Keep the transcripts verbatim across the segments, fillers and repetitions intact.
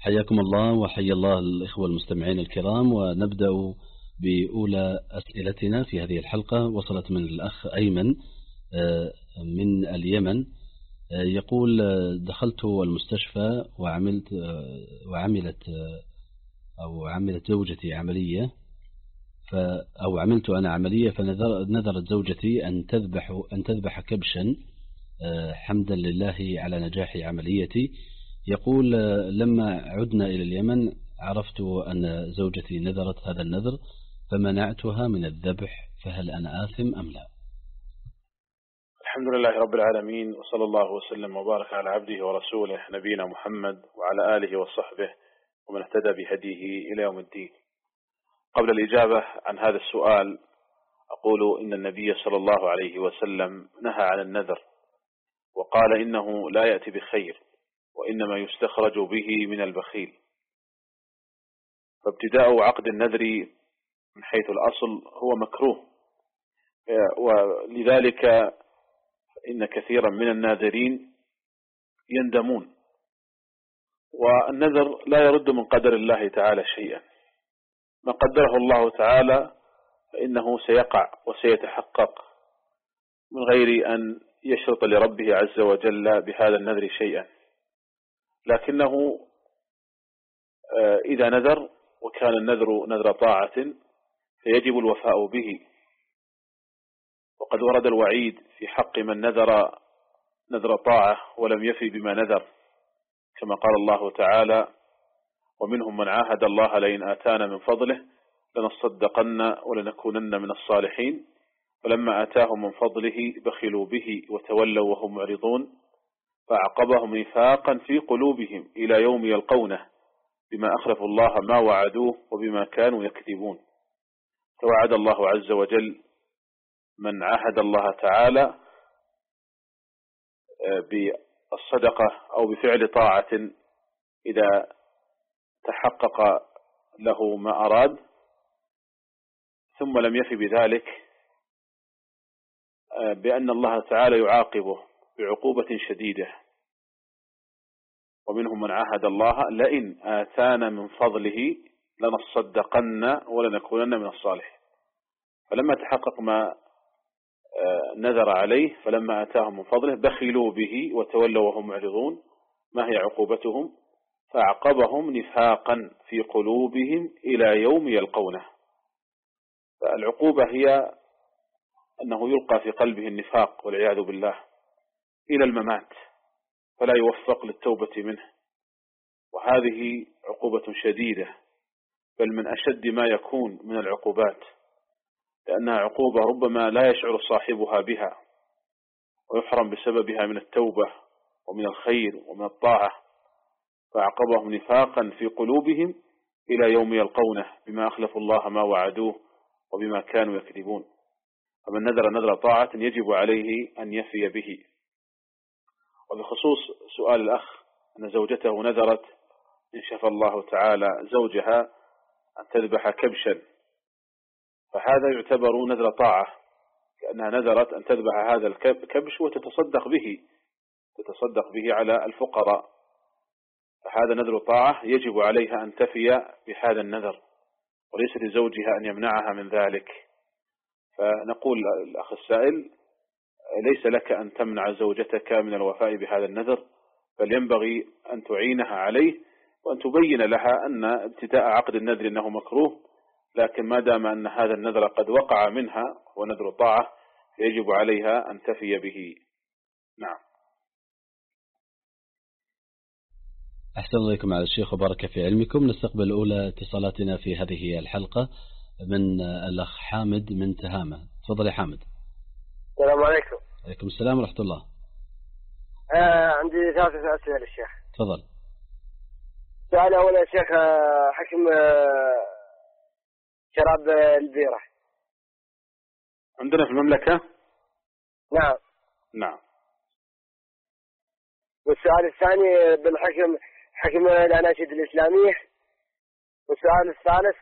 حياكم الله وحيا الله الإخوة المستمعين الكرام، ونبدأ بأولى أسئلتنا في هذه الحلقة. وصلت من الأخ أيمن من اليمن، يقول: دخلت المستشفى وعملت وعملت أو عملت زوجتي عملية أو عملت أنا عملية فنذرت زوجتي أن تذبح أن تذبح كبشا حمدا لله على نجاح عمليتي. يقول: لما عدنا إلى اليمن عرفت أن زوجتي نذرت هذا النذر فمنعتها من الذبح، فهل أنا آثم أم لا؟ الحمد لله رب العالمين، وصلى الله وسلم وبارك على عبده ورسوله نبينا محمد وعلى آله وصحبه ومن اهتدى بهديه إلى يوم الدين. قبل الإجابة عن هذا السؤال أقول إن النبي صلى الله عليه وسلم نهى عن النذر، وقال إنه لا يأتي بخير، وإنما يستخرج به من البخيل. فابتداء عقد النذر من حيث الأصل هو مكروه، ولذلك إن كثيرا من الناذرين يندمون، والنذر لا يرد من قدر الله تعالى شيئا. ما قدره الله تعالى فإنه سيقع وسيتحقق من غير أن يشرط لربه عز وجل بهذا النذر شيئا. لكنه إذا نذر وكان النذر نذر طاعة فيجب الوفاء به، وقد ورد الوعيد في حق من نذر نذر طاعة ولم يفي بما نذر، كما قال الله تعالى: ومنهم من عاهد الله لئن آتانا من فضله لنصدقن ولنكونن من الصالحين فلما آتاهم من فضله بخلوا به وتولوا وهم معرضون فأعقبهم نفاقا في قلوبهم إلى يوم يلقونه بما أخلفوا الله ما وعدوه وبما كانوا يكذبون. توعد الله عز وجل من عاهد الله تعالى بالصدقة أو بفعل طاعة إذا تحقق له ما أراد ثم لم يفي بذلك، بأن الله تعالى يعاقبه بعقوبة شديدة. ومنهم من عاهد الله لئن آتانا من فضله لنصدقن ولنكونن من الصالحين، فلما تحقق ما نذر عليه فلما آتاهم من فضله بخلوا به وتولوا وهم معرضون. ما هي عقوبتهم؟ فأعقبهم نفاقا في قلوبهم إلى يوم يلقونه. فالعقوبة هي أنه يلقى في قلبه النفاق والعياذ بالله إلى الممات، فلا يوفق للتوبة منه، وهذه عقوبة شديدة، بل من أشد ما يكون من العقوبات، لأنها عقوبة ربما لا يشعر صاحبها بها ويحرم بسببها من التوبة ومن الخير ومن الطاعة. فأعقبهم نفاقا في قلوبهم إلى يوم يلقونه بما أخلفوا الله ما وعدوه وبما كانوا يكذبون. فمن نذر نذر طاعة يجب عليه أن يفي به. وبخصوص سؤال الأخ أن زوجته نذرت إن شفى الله تعالى زوجها أن تذبح كبشا، فهذا يعتبر نذر طاعة، لأنها نذرت أن تذبح هذا الكبش وتتصدق به تتصدق به على الفقراء، فهذا نذر طاعة يجب عليها أن تفي بهذا النذر، وليس لزوجها أن يمنعها من ذلك. فنقول الأخ السائل: ليس لك أن تمنع زوجتك من الوفاء بهذا النذر، بل ينبغي أن تعينها عليه وأن تبين لها أن ابتداء عقد النذر أنه مكروه، لكن ما دام أن هذا النذر قد وقع منها ونذر طاعة يجب عليها أن تفي به. نعم. أحسن الله إليكم على الشيخ وبارك في علمكم. نستقبل أولى اتصالاتنا في هذه الحلقة من الأخ حامد من تهامة. تفضل يا حامد. السلام عليكم. عليكم السلام ورحمة الله. آه عندي ثلاثة أسئلة للشيخ. تفضل. سؤال أول يا شيخ، حكم شراب البيرة عندنا في المملكة؟ نعم. نعم. والسؤال الثاني بالحكم حكم الأناشيد الإسلامية. والسؤال الثالث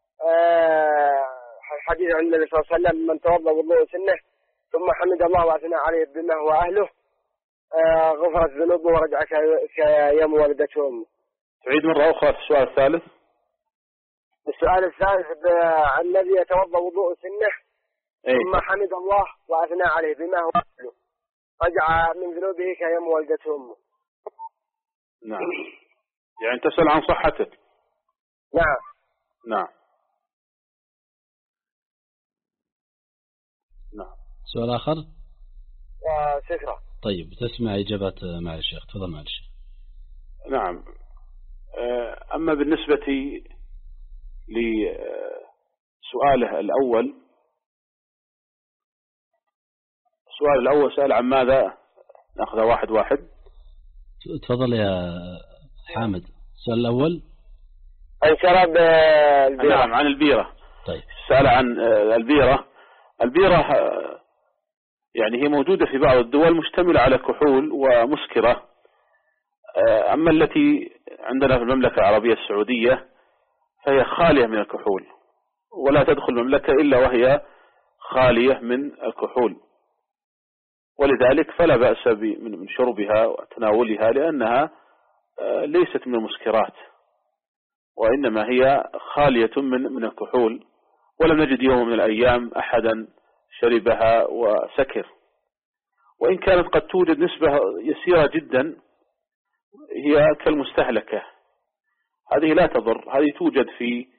حديث عن النبي صلى الله عليه وسلم: من توضأ وضوء سنة ثم حمد الله وأثنى عليه بما هو أهله غفرت ذنوبه ورجع كيوم ولدته أمه. عيد مرة أخرى في السؤال الثالث. السؤال الثالث عن الذي يتوضأ وضوء سنة أي. ثم حمد الله وأثنى عليه بما هو أهله رجع من ذنوبه كيوم ولدته أمه. نعم. يعني تسأل عن صحته. نعم. نعم. نعم. سؤال آخر. شكرا. طيب تسمع إجابات مع الشيخ. تفضل مع الشيخ. نعم. أما بالنسبة لسؤاله الأول، السؤال الأول سأل عن ماذا؟ نأخذ واحد واحد. تفضل يا حامد. السؤال الأول عن شراب البيرة. نعم عن البيرة. طيب سأل عن البيرة. البيرة يعني هي موجودة في بعض الدول مشتملة على كحول ومسكرة، أما التي عندنا في المملكة العربية السعودية فهي خالية من الكحول، ولا تدخل المملكة إلا وهي خالية من الكحول، ولذلك فلا بأس من شربها وتناولها لأنها ليست من المسكرات، وإنما هي خالية من من الكحول، ولم نجد يوم من الأيام أحدا شربها وسكر، وإن كانت قد توجد نسبة يسيرة جدا هي كالمستهلكة، هذه لا تضر، هذه توجد في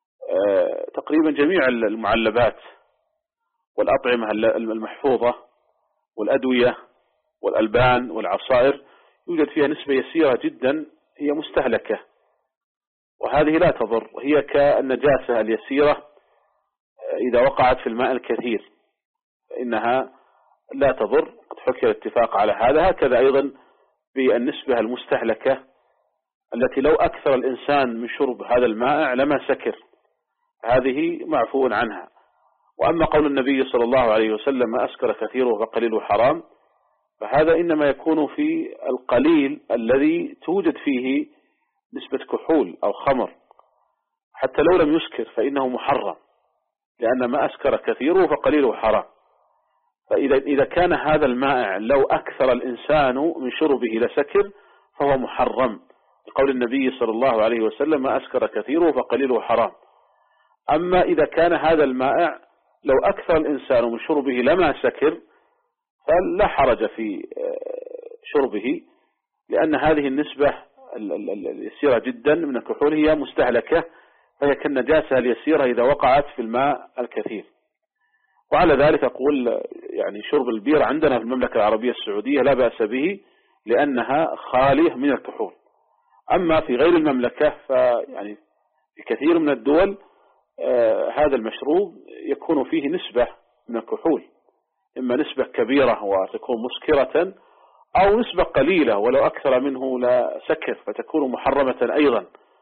تقريبا جميع المعلبات والأطعمة المحفوظة والأدوية والألبان والعصائر، يوجد فيها نسبة يسيرة جدا هي مستهلكة، وهذه لا تضر، هي كالنجاسة اليسيرة إذا وقعت في الماء الكثير فإنها لا تضر، قد حكي الاتفاق على هذا. هكذا أيضا بالنسبة المستهلكة التي لو أكثر الإنسان من شرب هذا الماء لما سكر، هذه معفو عنها. وأما قول النبي صلى الله عليه وسلم ما أسكر كثيره فقليله حرام، فهذا إنما يكون في القليل الذي توجد فيه نسبة كحول أو خمر، حتى لو لم يسكر فإنه محرم، لأن ما أسكر كثيره فقليله حرام. فإذا إذا كان هذا المائع لو أكثر الإنسان من شربه لسكر فهو محرم، لقول النبي صلى الله عليه وسلم ما أسكر كثيره فقليله حرام. أما إذا كان هذا المائع لو أكثر الإنسان من شربه لما سكر فلا حرج في شربه، لأن هذه النسبة اليسيرة جدا من الكحول هي مستهلكة، فهي كالنجاسة اليسيرة إذا وقعت في الماء الكثير. وعلى ذلك أقول يعني شرب البيرة عندنا في المملكة العربية السعودية لا بأس به لأنها خالية من الكحول. أما في غير المملكة فيعني في كثير من الدول آه هذا المشروب يكون فيه نسبة من الكحول، إما نسبة كبيرة وتكون مسكرة، أو نسبة قليلة ولو أكثر منه لا سكر فتكون محرمة أيضا.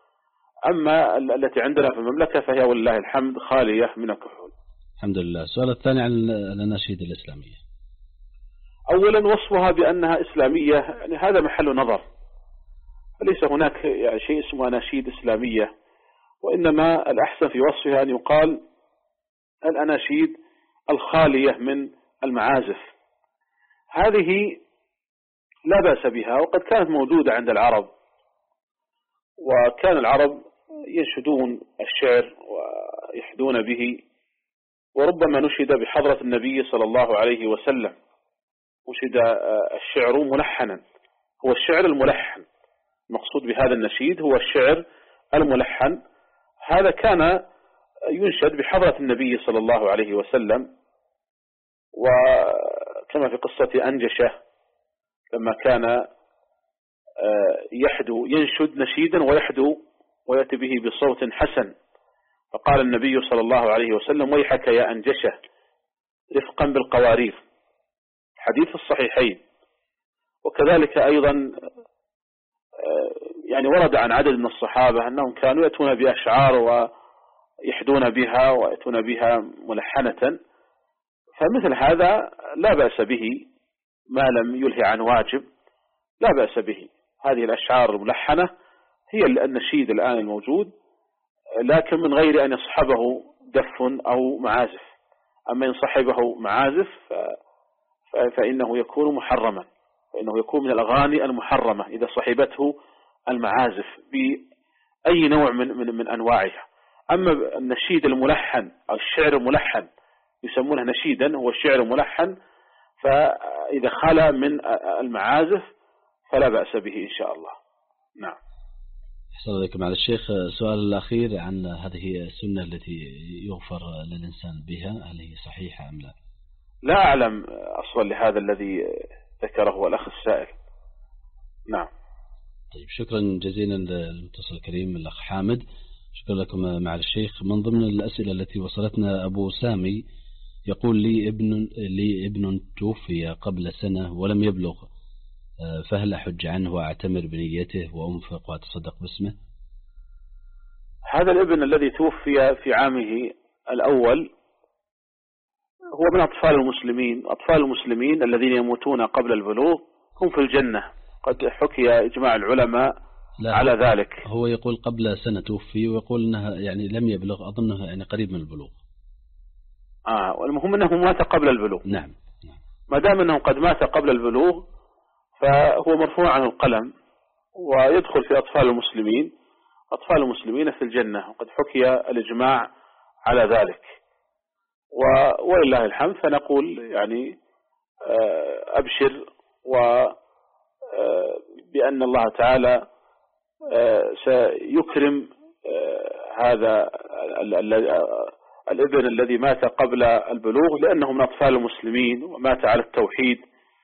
أما التي عندنا في المملكة فهي والله الحمد خالية من الكحول. الحمد لله. السؤال الثاني عن الأناشيد الإسلامية. أولا وصفها بأنها إسلامية يعني هذا محل نظر، فليس هناك يعني شيء اسمه أناشيد إسلامية، وإنما الأحسن في وصفها أن يقال الأناشيد الخالية من المعازف. هذه لا بأس بها، وقد كانت موجودة عند العرب، وكان العرب ينشدون الشعر ويحدون به، وربما نشد بحضرة النبي صلى الله عليه وسلم، نشد الشعر ملحنا، هو الشعر الملحن، المقصود بهذا النشيد هو الشعر الملحن، هذا كان ينشد بحضرة النبي صلى الله عليه وسلم. وكما في قصة أنجشة لما كان يحدو ينشد نشيدا ويحدو ويأتي به بصوت حسن، فقال النبي صلى الله عليه وسلم ويحك يا أنجشة رفقا بالقوارير، حديث الصحيحين. وكذلك أيضا يعني ورد عن عدد من الصحابة أنهم كانوا يأتون بأشعار ويحدون بها ويأتون بها ملحنة، فمثل هذا لا بأس به ما لم يلهي عن واجب، لا بأس به. هذه الأشعار الملحنة هي النشيد الآن الموجود، لكن من غير أن يصحبه دف أو معازف. أما إن صحبه معازف فإنه يكون محرما، فإنه يكون من الأغاني المحرمة إذا صحبته المعازف بأي نوع من, من, من أنواعها. أما النشيد الملحن أو الشعر الملحن يسمونه نشيدا، هو الشعر الملحن، فإذا خلا من المعازف فلا بأس به إن شاء الله. نعم. أحسن عليكم على الشيخ. السؤال الأخير عن هذه السنة التي يغفر للإنسان بها، هل هي صحيحة أم لا؟ لا أعلم أصلا لهذا الذي ذكره الأخ السائل. نعم. طيب، شكرا جزيلا للمتصل الكريم الأخ حامد، شكرا لكم مع الشيخ. من ضمن الأسئلة التي وصلتنا أبو سامي يقول لي ابن لي ابن توفي قبل سنة ولم يبلغ، فهل أحج عنه وأعتمر بنيته وأنفق وأتصدق باسمه؟ هذا الابن الذي توفي في عامه الأول هو من أطفال المسلمين. أطفال المسلمين الذين يموتون قبل البلوغ هم في الجنة، قد حكي إجماع العلماء على ذلك. هو يقول قبل سنة توفي، ويقول أنها يعني لم يبلغ، أظنها يعني قريب من البلوغ. آه والمهم أنه مات قبل البلوغ. نعم. ما دام أنه قد مات قبل البلوغ فهو مرفوع عن القلم ويدخل في أطفال المسلمين. أطفال المسلمين في الجنة، وقد حكي الإجماع على ذلك، ولله الحمد. فنقول يعني أبشر وبأن الله تعالى سيكرم هذا الابن الذي مات قبل البلوغ، لأنه من أطفال المسلمين ومات على التوحيد،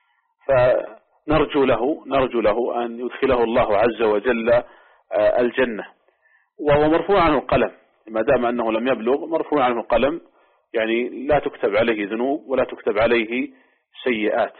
فنرجو له نرجو له أن يدخله الله عز وجل الجنة. وهو مرفوع عنه القلم، ما دام أنه لم يبلغ مرفوع عنه القلم، يعني لا تكتب عليه ذنوب ولا تكتب عليه سيئات.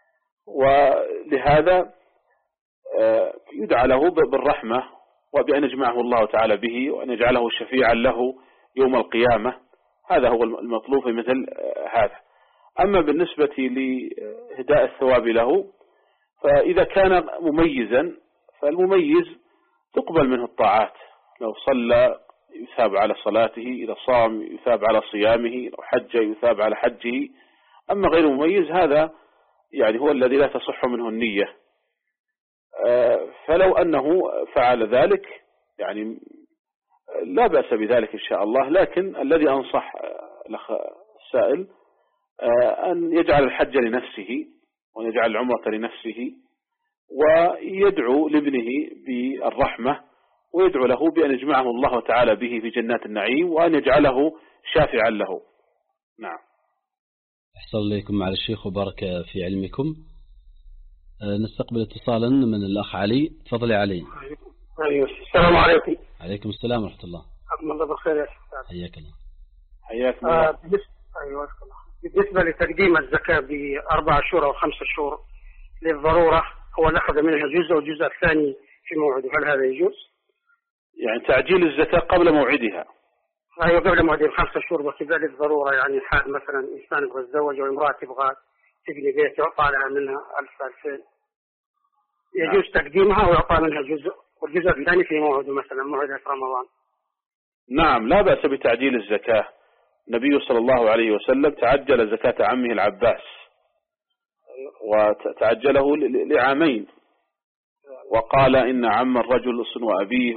ولهذا يدعى له بالرحمة، وبأن يجمعه الله تعالى به، وأن يجعله شفيعا له يوم القيامة. هذا هو المطلوب في مثل هذا. أما بالنسبة لإهداء الثواب له، فإذا كان مميزا فالمميز تقبل منه الطاعات. لو صلى يثاب على صلاته، إذا صام يثاب على صيامه، لو حج يثاب على حجه. أما غير مميز هذا يعني هو الذي لا تصح منه النية. فلو أنه فعل ذلك يعني لا بأس بذلك إن شاء الله. لكن الذي أنصح الأخ السائل أن يجعل الحج لنفسه، ويجعل العمرة لنفسه، ويدعو لابنه بالرحمة، ويدعو له بأن يجمعه الله تعالى به في جنات النعيم، وأن يجعله شافعا له. نعم. أحسن إليكم مع الشيخ وبارك في علمكم. نستقبل اتصالا من الأخ علي. تفضل يا علي. أيوة. السلام عليكم. عليكم السلام ورحمة الله. الله بالخير يا أستاذ. حياك الله. حياك الله. آه أيوة. بالنسبة لتقديم الزكاة بأربع شهور أو خمسة شهور للضرورة، هو أخذ منها جزء والجزء الثاني في موعده، هل هذا يجوز؟ يعني تعجيل الزكاة قبل موعدها. أيوة قبل موعدها خمسة شهور، وكذلك ضرورة، يعني حال مثلا إنسان يبغى يتزوج وامرأة تبغى تبني بيت يعطى لها منها ألف ألفين، يجوز نعم. تقديمها ويعطى منها جزء، والجزء الثاني في موعده مثلا موعده في رمضان. نعم، لا بأس بتعجيل الزكاة. النبي صلى الله عليه وسلم تعجل زكاة عمه العباس، وتعجله لعامين، وقال إن عم الرجل صنو أبيه،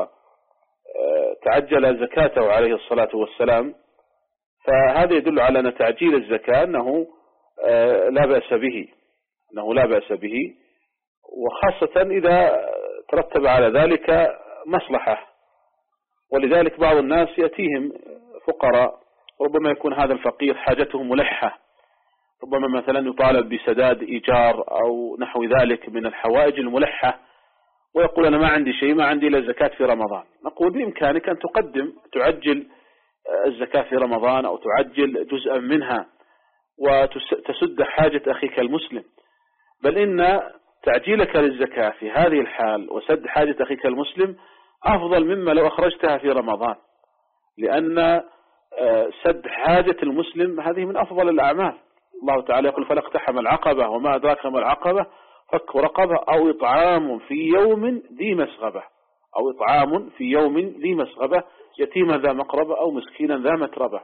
وتعجل زكاته عليه الصلاة والسلام. فهذا يدل على أن تعجيل الزكاة أنه لا بأس به أنه لا بأس به وخاصة إذا ترتب على ذلك مصلحة. ولذلك بعض الناس يأتيهم فقراء، ربما يكون هذا الفقير حاجته ملحة، ربما مثلا يطالب بسداد إيجار أو نحو ذلك من الحوائج الملحة، ويقول أنا ما عندي شيء، ما عندي إلا الزكاة في رمضان. نقول بإمكانك أن تقدم تعجل الزكاة في رمضان، أو تعجل جزءا منها وتسد حاجة أخيك المسلم. بل إن تعجيلك للزكاة في هذه الحال وسد حاجة أخيك المسلم أفضل مما لو أخرجتها في رمضان، لأن سد حاجة المسلم هذه من أفضل الأعمال. الله تعالى يقول فلا اقتحم العقبة وما أدراك ما العقبة فك رقبة أو إطعام في يوم ذي مسغبة أو إطعام في يوم ذي مسغبة يتيما ذا مقربة أو مسكينا ذا متربة.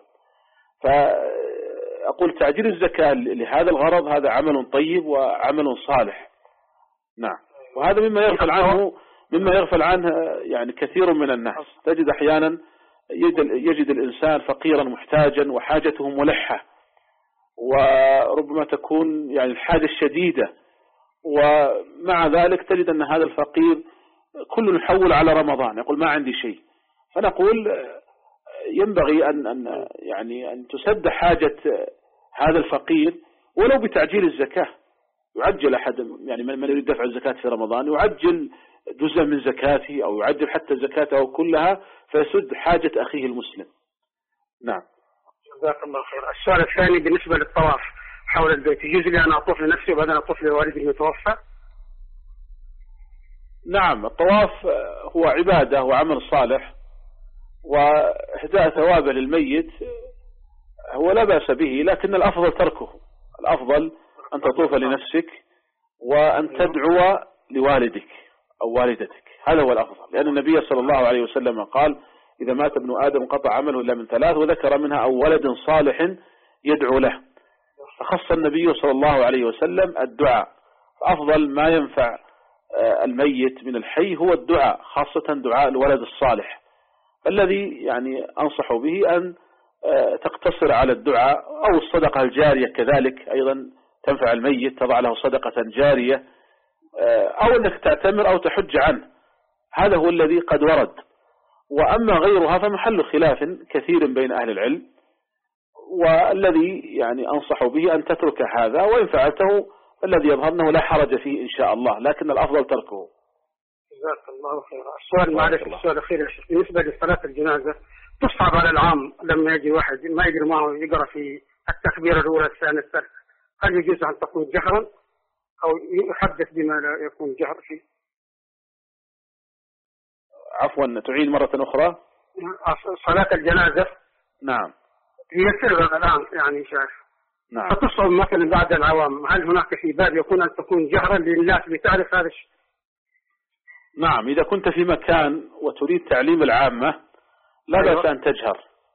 فأقول تعجيل الزكاة لهذا الغرض هذا عمل طيب وعمل صالح. نعم. وهذا مما يغفل عنه مما يغفل عنه يعني كثير من الناس. تجد أحيانا يجد الإنسان فقيرا محتاجا وحاجته ملحة، وربما تكون يعني الحاجة الشديدة، ومع ذلك تجد أن هذا الفقير كل يحول على رمضان يقول ما عندي شيء. فنقول ينبغي أن أن يعني أن تسد حاجة هذا الفقير ولو بتعجيل الزكاة. يعجل أحد يعني من يريد دفع الزكاة في رمضان يعجل جزء من زكاته أو يعجل حتى زكاته كلها فيسد حاجة أخيه المسلم. نعم. جزاك الله خير. السؤال الثاني بالنسبة للطواف حول البيت، يجوز لي أن أطوف لنفسي وبعدين أطوف لوالدي المتوفى؟ نعم، الطواف هو عبادة وعمل صالح وإهداء ثوابه للميت هو لا بأس به، لكن الأفضل تركه. الأفضل أن تطوف لنفسك وأن تدعو لوالدك أو والدتك، هذا هو الأفضل، لأن النبي صلى الله عليه وسلم قال إذا مات ابن آدم قطع عمله إلا من ثلاث، وذكر منها أو ولد صالح يدعو له، فخص النبي صلى الله عليه وسلم الدعاء. أفضل ما ينفع الميت من الحي هو الدعاء، خاصة دعاء الولد الصالح. الذي يعني أنصح به أن تقتصر على الدعاء، أو الصدقة الجارية كذلك أيضا تنفع الميت، تضع له صدقة جارية، أو أنك تعتمر أو تحج عنه، هذا هو الذي قد ورد. وأما غيرها فمحل خلاف كثير بين أهل العلم، والذي يعني أنصح به أن تترك هذا، وإن فعلته الذي يظهر أنه لا حرج فيه إن شاء الله، لكن الأفضل تركه. جزاك الله خير. السؤال معلش السؤال الأخير بالنسبة لصلاة الجنازة، تصعب على العام لما يجي واحد ما يدري معه يقرأ في التكبيرة الأولى الثانية الثالثة، هل يجوز أن تكون جهرا أو يحدث بما لا يكون جهر فيه؟ عفوا تعيد مرة أخرى. صلاة الجنازة نعم هي سر الآن يعني شايف، نعم، فتصعب مثلا بعد العوام، هل هناك في باب يكون أن تكون جهرا للناس بتعرف هذا الشيء؟ نعم، إذا كنت في مكان وتريد تعليم العامة لا بأس أن تجهر،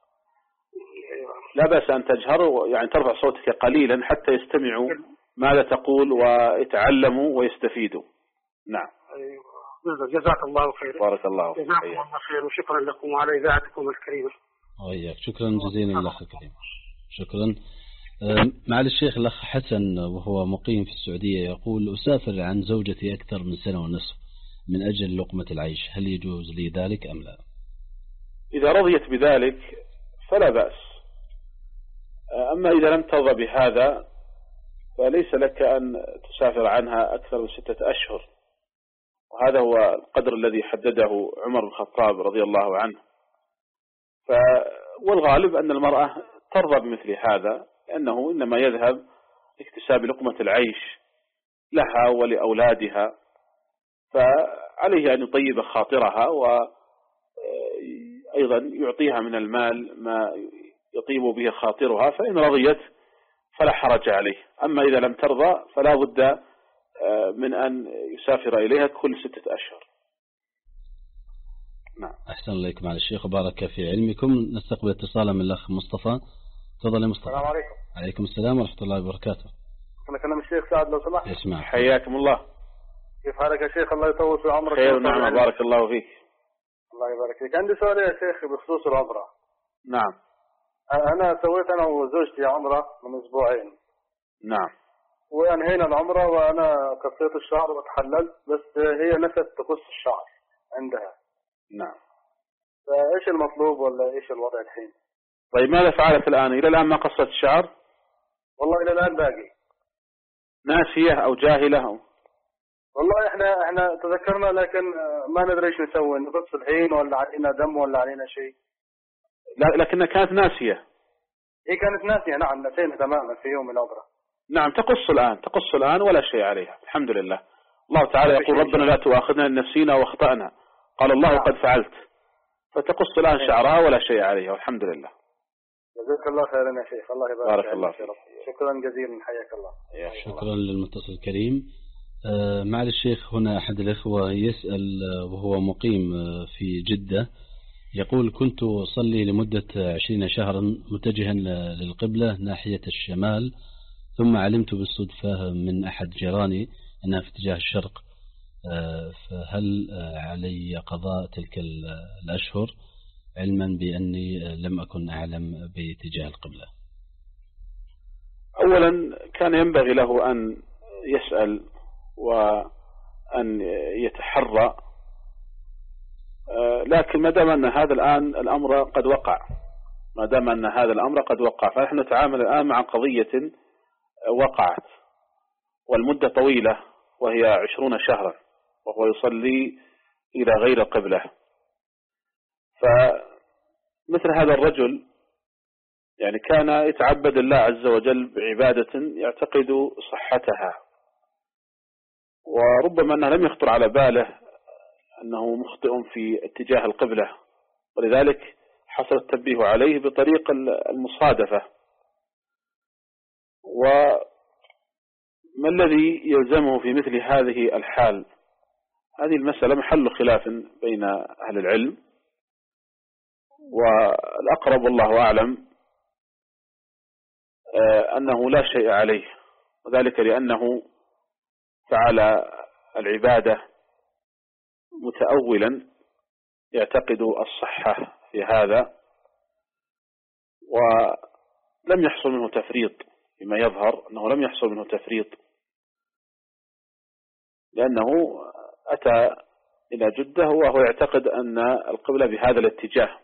لا بأس أن تجهر، يعني ترفع صوتك قليلا حتى يستمعوا ماذا تقول ويتعلموا ويستفيدوا. نعم. جزاك الله خير. بارك الله فيك. جزاكم الله خير وشكرا لكم وعلى إذاعتكم الكريمة. وإياك، شكرا جزيلا الأخ الكريم. شكرا. معالي الشيخ الأخ حسن وهو مقيم في السعودية يقول أسافر عن زوجتي أكثر من سنة ونصف من أجل لقمة العيش، هل يجوز لي ذلك أم لا؟ إذا رضيت بذلك فلا بأس، أما إذا لم ترضى بهذا فليس لك أن تسافر عنها أكثر من ستة أشهر، وهذا هو القدر الذي حدده عمر بن الخطاب رضي الله عنه. ف والغالب أن المرأة ترضى بمثل هذا، لأنه إنما يذهب لاكتساب لقمة العيش لها ولأولادها، فعليه أن يطيب خاطرها وأيضا يعطيها من المال ما يطيب به خاطرها، فإن رضيت فلا حرج عليه. أما إذا لم ترضى فلا بد من أن يسافر إليها كل ستة أشهر. نعم. أحسن الله معالي الشيخ وبارك في علمكم. نستقبل اتصالا من الأخ مصطفى. تفضل يا مصطفى. السلام عليكم. عليكم السلام ورحمة الله وبركاته. أنا كلام الشيخ سعد لو سمحت. يسمع. حياكم الله. كيف حالك يا شيخ؟ الله يطول في عمرك. خير ونعم، بارك الله فيك. الله يبارك فيك. عندي سؤال يا شيخ بخصوص العمرة. نعم. أنا سويت أنا وزوجتي عمرة من أسبوعين. نعم. وأنهينا العمرة وأنا قصيت الشعر وتحللت، بس هي نست تقص الشعر عندها. نعم. فإيش المطلوب ولا إيش الوضع الحين؟ طيب ماذا فعلت الآن؟ إلى الآن ما قصت الشعر؟ والله إلى الآن باقي. ناسية أو جاهلة أو؟ والله إحنا إحنا تذكرنا لكن ما ندري إيش نسوي، نقص الحين ولا علينا دم ولا علينا شيء. لا لكنها كانت ناسية. هي كانت ناسية، نعم، نسينا تماما في يوم العمرة. نعم، تقص الآن، تقص الآن ولا شيء عليها، الحمد لله. الله تعالى يقول ربنا لا تؤاخذنا إن نسينا واخطأنا، قال الله نعم. قد فعلت، فتقص الآن شعرها ولا شيء عليها والحمد لله. جزاك الله خيرا يا شيخ، الله يبارك بارك الله فيك. شكرا جزيلا، حياك الله. شكرا للمتصل الكريم. آه معالي الشيخ هنا أحد الإخوة يسأل وهو مقيم في جدة، يقول كنت أصلي لمدة عشرين شهرا متجها للقبلة ناحية الشمال، ثم علمت بالصدفة من أحد جيراني أنها في اتجاه الشرق، فهل علي قضاء تلك الأشهر علما بأني لم أكن أعلم باتجاه القبلة؟ أولا كان ينبغي له أن يسأل وأن يتحرى، لكن ما دام أن هذا الآن الأمر قد وقع ما دام أن هذا الأمر قد وقع فنحن نتعامل الآن مع قضية وقعت والمدة طويلة وهي عشرون شهرا وهو يصلي إلى غير القبلة. فمثل هذا الرجل يعني كان يتعبد الله عز وجل بعبادة يعتقد صحتها، وربما أنه لم يخطر على باله أنه مخطئ في اتجاه القبلة، ولذلك حصل التنبيه عليه بطريق المصادفة. وما الذي يلزمه في مثل هذه الحال؟ هذه المسألة محل خلاف بين أهل العلم، والأقرب والله أعلم أنه لا شيء عليه، وذلك لأنه فعل العبادة متأولا يعتقد الصحة في هذا، ولم يحصل منه تفريط فيما يظهر أنه لم يحصل منه تفريط، لأنه أتى إلى جدة وهو يعتقد أن القبلة بهذا الاتجاه.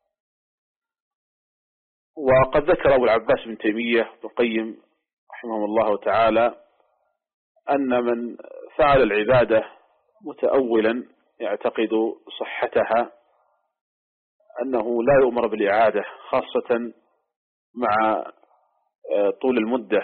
وقد ذكر أبو العباس بن تيمية بن القيم رحمه الله تعالى أن من فعل العبادة متأولا يعتقد صحتها أنه لا يؤمر بالإعادة، خاصة مع طول المدة.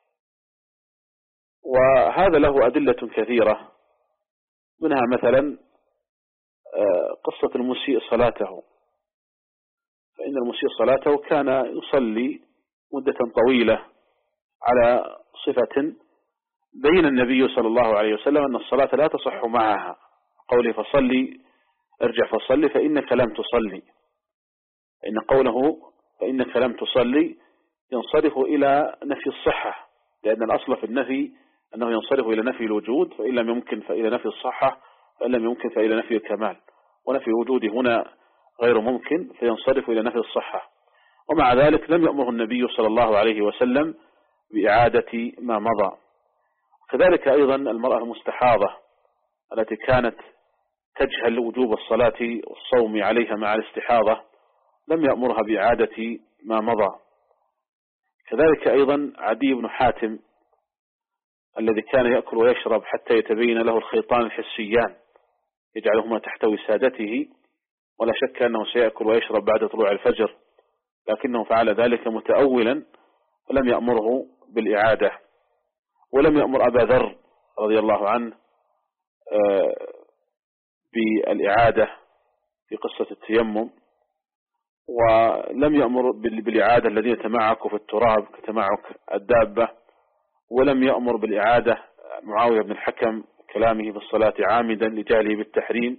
وهذا له أدلة كثيرة، منها مثلا قصة المسيء صلاته، فإن المسيء صلاته كان يصلي مدة طويلة على صفة بين النبي صلى الله عليه وسلم أن الصلاة لا تصح معها، قوله فصلي ارجع فصلي فإنك لم تصلي، إن قوله فإنك لم تصلي ينصرف إلى نفي الصحة، لأن الأصل في النفي أنه ينصرف إلى نفي الوجود، فإن لم يمكن فإلى نفي الصحة، فإن لم يمكن فإلى نفي الكمال، ونفي الوجود هنا غير ممكن فينصرف إلى نفي الصحة. ومع ذلك لم يأمره النبي صلى الله عليه وسلم بإعادة ما مضى. كذلك أيضا المرأة المستحاضة التي كانت تجهل وجوب الصلاة والصوم عليها مع الاستحاضة لم يأمرها بإعادة ما مضى. كذلك أيضا عدي بن حاتم الذي كان يأكل ويشرب حتى يتبين له الخيطان الحسيان يجعلهما تحت وسادته، ولا شك أنه سيأكل ويشرب بعد طلوع الفجر، لكنه فعل ذلك متأولا ولم يأمره بالإعادة. ولم يأمر أبا ذر رضي الله عنه بالإعادة في قصة التيمم، ولم يأمر بالإعادة الذين يتمعكوا في التراب كتمعك الدابة، ولم يأمر بالإعادة معاوية بن الحكم كلامه بالصلاة عامدا لجهله بالتحريم،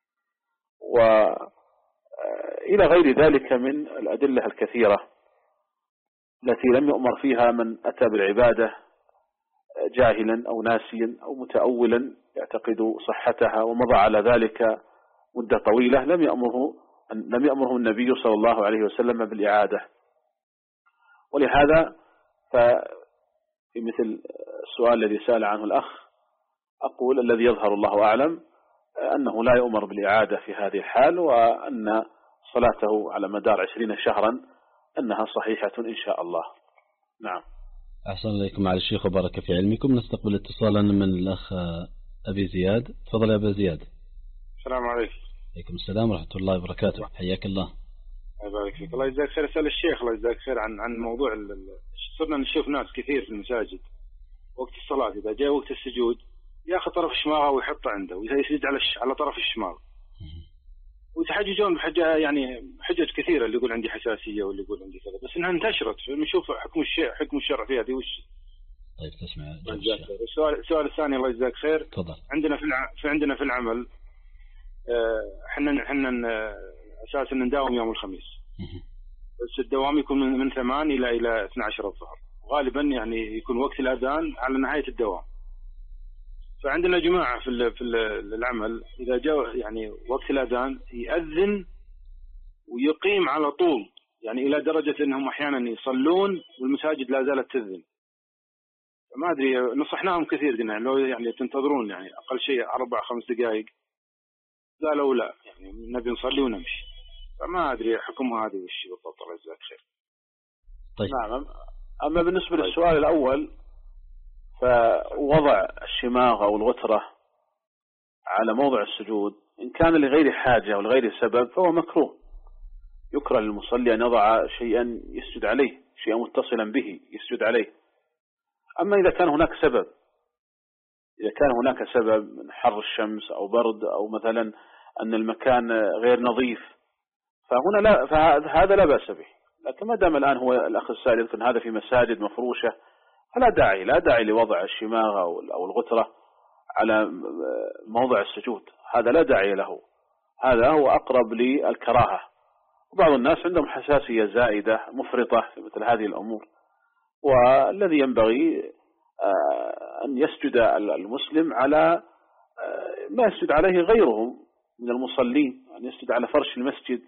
وإلى غير ذلك من الأدلة الكثيرة التي لم يؤمر فيها من أتى بالعبادة جاهلا أو ناسيا أو متأولا يعتقد صحتها ومضى على ذلك مدة طويلة، لم يأمره لم يأمره النبي صلى الله عليه وسلم بالإعادة. ولهذا في مثل السؤال الذي سأل عنه الأخ أقول الذي يظهر الله أعلم أنه لا يؤمر بالإعادة في هذه الحال، وأن صلاته على مدار عشرين شهرا أنها صحيحة إن شاء الله. نعم. أحسن إليكم على الشيخ وبارك في علمكم. نستقبل اتصالا من الأخ أبي زياد. تفضل يا أبي زياد. السلام عليكم. عليكم السلام ورحمة الله وبركاته. حياك الله. الله يبارك فيك. الله يجزاك خير. أسأل الشيخ الله يجزاك خير عن عن موضوع صرنا نشوف ناس كثير في المساجد وقت الصلاة إذا جاء وقت السجود ياخذ طرف شماغه ويحطه عنده ويسجد على على طرف الشماغ، ويتحججون بحاجة يعني حجج كثيرة، اللي يقول عندي حساسية واللي يقول عندي كذا، بس إنها انتشرت نشوف حكم الشيء حكم الشرع فيها دي وش. طيب تسمع. السؤال السؤال الثاني الله يجزاك خير. تفضل. عندنا في الع... في عندنا في العمل احنا احنا اساسا نداوم يوم الخميس، بس الدوام يكون من, من ثمان الى الى اثني عشر الظهر، غالبا يعني يكون وقت الاذان على نهايه الدوام. فعندنا جماعة في في العمل إذا جاء يعني وقت الأذان يأذن ويقيم على طول، يعني إلى درجة أنهم أحيانا يصلون والمساجد لا زالت تأذن. فما أدري، نصحناهم كثير قلنا لو يعني تنتظرون يعني أقل شيء أربع خمس دقائق، قالوا لا يعني نبي نصلي ونمشي. فما أدري حكمها هذه وش بالضبط. الله يجزاك خير. طيب. نعم. أما بالنسبة للسؤال الأول، فوضع الشماغ أو الغترة على موضع السجود إن كان لغير حاجة ولغير سبب فهو مكروه. يكره للمصلي أن يضع شيئا يسجد عليه، شيئا متصلا به يسجد عليه. أما إذا كان هناك سبب، إذا كان هناك سبب من حر الشمس أو برد أو مثلا أن المكان غير نظيف، فهنا لا، فهذا لا بأس به. لكن ما دام الآن هو الأخ السائل يذكر هذا في مساجد مفروشة، فلا داعي لا داعي لوضع الشماغ أو الغترة على موضع السجود، هذا لا داعي له، هذا هو أقرب للكراهة. وبعض الناس عندهم حساسية زائدة مفرطة في مثل هذه الأمور، والذي ينبغي أن يسجد المسلم على ما يسجد عليه غيرهم من المصلين، أن يسجد على فرش المسجد،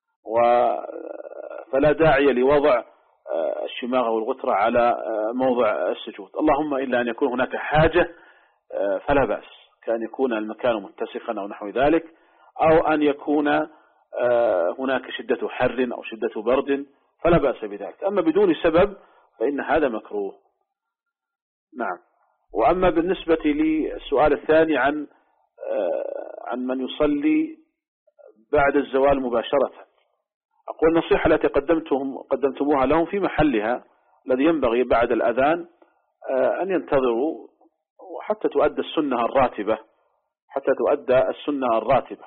فلا داعي لوضع الشماغ والغترة على موضع السجود. اللهم إلا أن يكون هناك حاجة فلا بأس، كأن يكون المكان متسخا أو نحو ذلك، أو أن يكون هناك شدة حر أو شدة برد فلا بأس بذلك. أما بدون سبب فإن هذا مكروه. نعم. وأما بالنسبة للسؤال الثاني عن عن من يصلي بعد الزوال مباشرة، أقول النصيحة التي قدمتهم قدمتموها لهم في محلها، الذي ينبغي بعد الأذان أن ينتظروا وحتى تؤدى السنة الراتبة، حتى تؤدى السنة الراتبة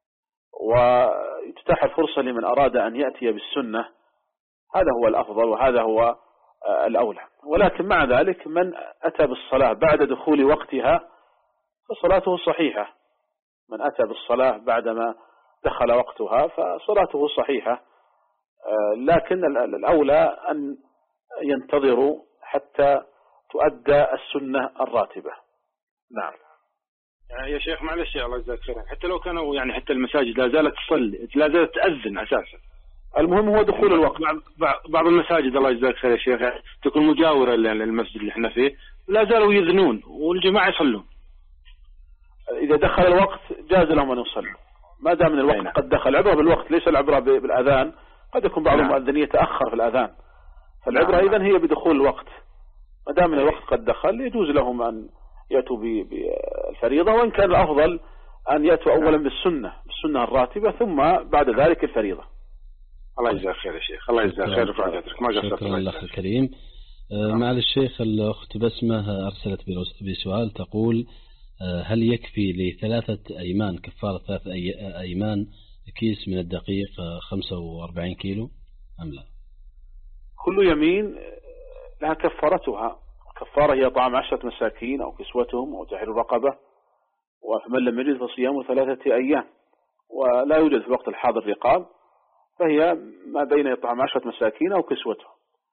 وتتاح الفرصة لمن أراد أن يأتي بالسنة، هذا هو الأفضل وهذا هو الأولى. ولكن مع ذلك من أتى بالصلاة بعد دخول وقتها فصلاته صحيحة، من أتى بالصلاة بعدما دخل وقتها فصلاته صحيحة، لكن الأولى أن ينتظروا حتى تؤدى السنة الراتبة. نعم. يا شيخ معلش الله يجزاك خير، حتى لو كانوا يعني حتى المساجد لا زالت تصلي لا زالت تأذن أساسا، المهم هو دخول الوقت. بعض المساجد الله يجزاك خير يا شيخ تكون مجاورة للمسجد اللي احنا فيه لا زالوا يذنون والجماعة يصلون. إذا دخل الوقت جاز لهم أن يصلوا ما دام من الوقت قد دخل. العبرة بالوقت ليس العبرة بالأذان، قد يكون بعض المؤذنين يتأخر في الأذان، فالعبرة إذن هي بدخول الوقت. ما دام من الوقت قد دخل يجوز لهم أن يأتوا بالفريضة، وإن كان الأفضل أن يأتوا أولا بالسنة بالسنة الراتبة ثم بعد ذلك الفريضة. الله يجزاك خير يا شيخ. الله يجزاك خير وفعلتك ما قصرت. شكرا لك الكريم. مع الشيخ الأخت بسمة أرسلت بسؤال تقول: هل يكفي لثلاثة أيمان كفارة ثلاثة أيمان كيس من الدقيق خمسة وأربعين كيلو أم لا؟ كل يمين لها كفارتها. كفارة هي طعام عشرة مساكين أو كسوتهم أو تحرير رقبة، ومن لم يجد فصيام ثلاثة أيام، ولا يوجد في الوقت الحاضر رقاب، فهي ما بين إطعام عشرة مساكين أو كسوتهم.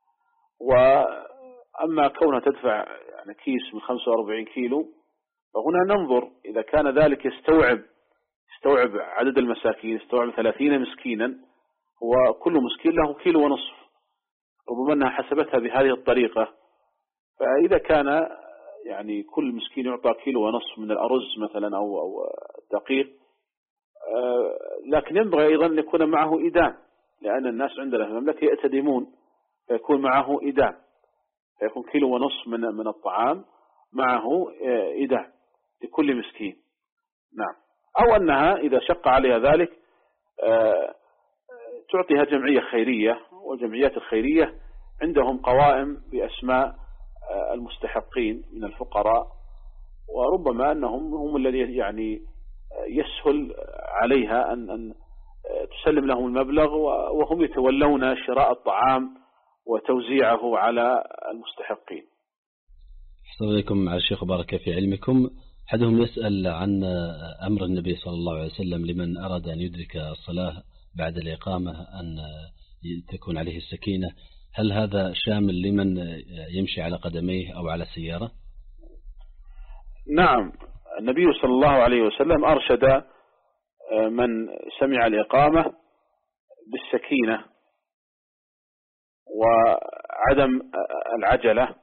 وأما كونها تدفع يعني كيس من خمسة وأربعين كيلو، فهنا ننظر إذا كان ذلك يستوعب يستوعب عدد المساكين، يستوعب ثلاثين مسكينا، وكل مسكين له كيلو ونصف، ربما أنها حسبتها بهذه الطريقة. فإذا كان يعني كل مسكين يعطى كيلو ونصف من الأرز مثلا أو أو دقيق، لكن ينبغي أيضا أن يكون معه إدام، لأن الناس عندنا في المملكة يأتدمون، فيكون معه إدام، فيكون كيلو ونصف من من الطعام معه إدام لكل مسكين. نعم. أو أنها إذا شق عليها ذلك تعطيها جمعية خيرية، والجمعيات الخيرية عندهم قوائم بأسماء المستحقين من الفقراء، وربما أنهم هم الذي يعني يسهل عليها أن أن تسلم لهم المبلغ، وهم يتولون شراء الطعام وتوزيعه على المستحقين. أحسن إليكم مع الشيخ بارك في علمكم. أحدهم يسأل عن أمر النبي صلى الله عليه وسلم لمن أراد أن يدرك الصلاة بعد الإقامة أن تكون عليه السكينة، هل هذا شامل لمن يمشي على قدميه أو على سيارة؟ نعم، النبي صلى الله عليه وسلم أرشد من سمع الإقامة بالسكينة وعدم العجلة،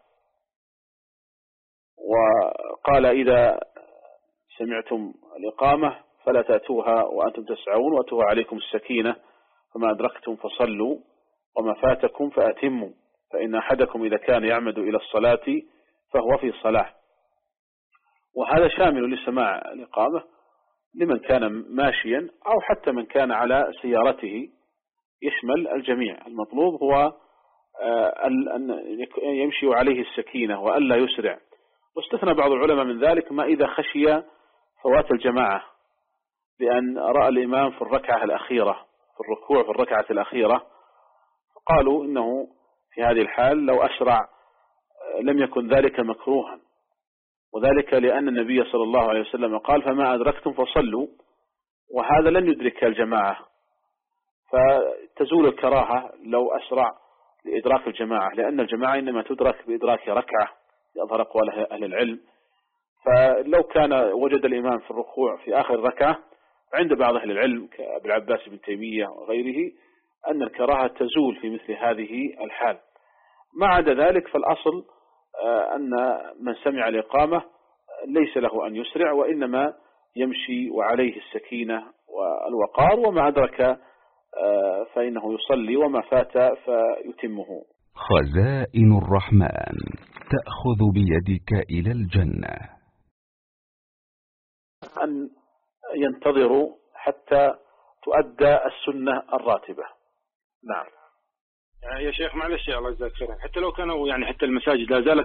وقال إذا سمعتم الإقامة فلا تأتوها وأنتم تسعون وأتوها عليكم السكينة، فما أدركتم فصلوا وما فاتكم فأتموا، فإن أحدكم إذا كان يعمد إلى الصلاة فهو في صلاة. وهذا شامل لسماع الإقامة لمن كان ماشيا أو حتى من كان على سيارته، يشمل الجميع. المطلوب هو أن يمشي عليه السكينة وألا يسرع. واستثنى بعض العلماء من ذلك ما إذا خشي فوات الجماعة، بأن رأى الإمام في الركعة الأخيرة في الركوع في الركعة الأخيرة، قالوا إنه في هذه الحال لو أسرع لم يكن ذلك مكروها، وذلك لأن النبي صلى الله عليه وسلم قال فما أدركتم فصلوا، وهذا لن يدرك الجماعة، فتزول الكراهة لو أسرع لإدراك الجماعة، لأن الجماعة إنما تدرك بإدراك ركعة يظهر أقوال أهل العلم. فلو كان وجد الإمام في الركوع في آخر ركعة، عند بعض أهل العلم كأبي العباس بن تيمية وغيره أن الكراهة تزول في مثل هذه الحال. ما عدا ذلك فالأصل أن من سمع الإقامة ليس له أن يسرع، وإنما يمشي وعليه السكينة والوقار، وما أدرك فإنه يصلي وما فات فيتمه. خزائن الرحمن تأخذ بيدك إلى الجنة. أن ينتظروا حتى تؤدى السنة الراتبة. نعم يا شيخ معلش الله يجزاك خير، حتى لو كانوا يعني حتى المساجد لا زالت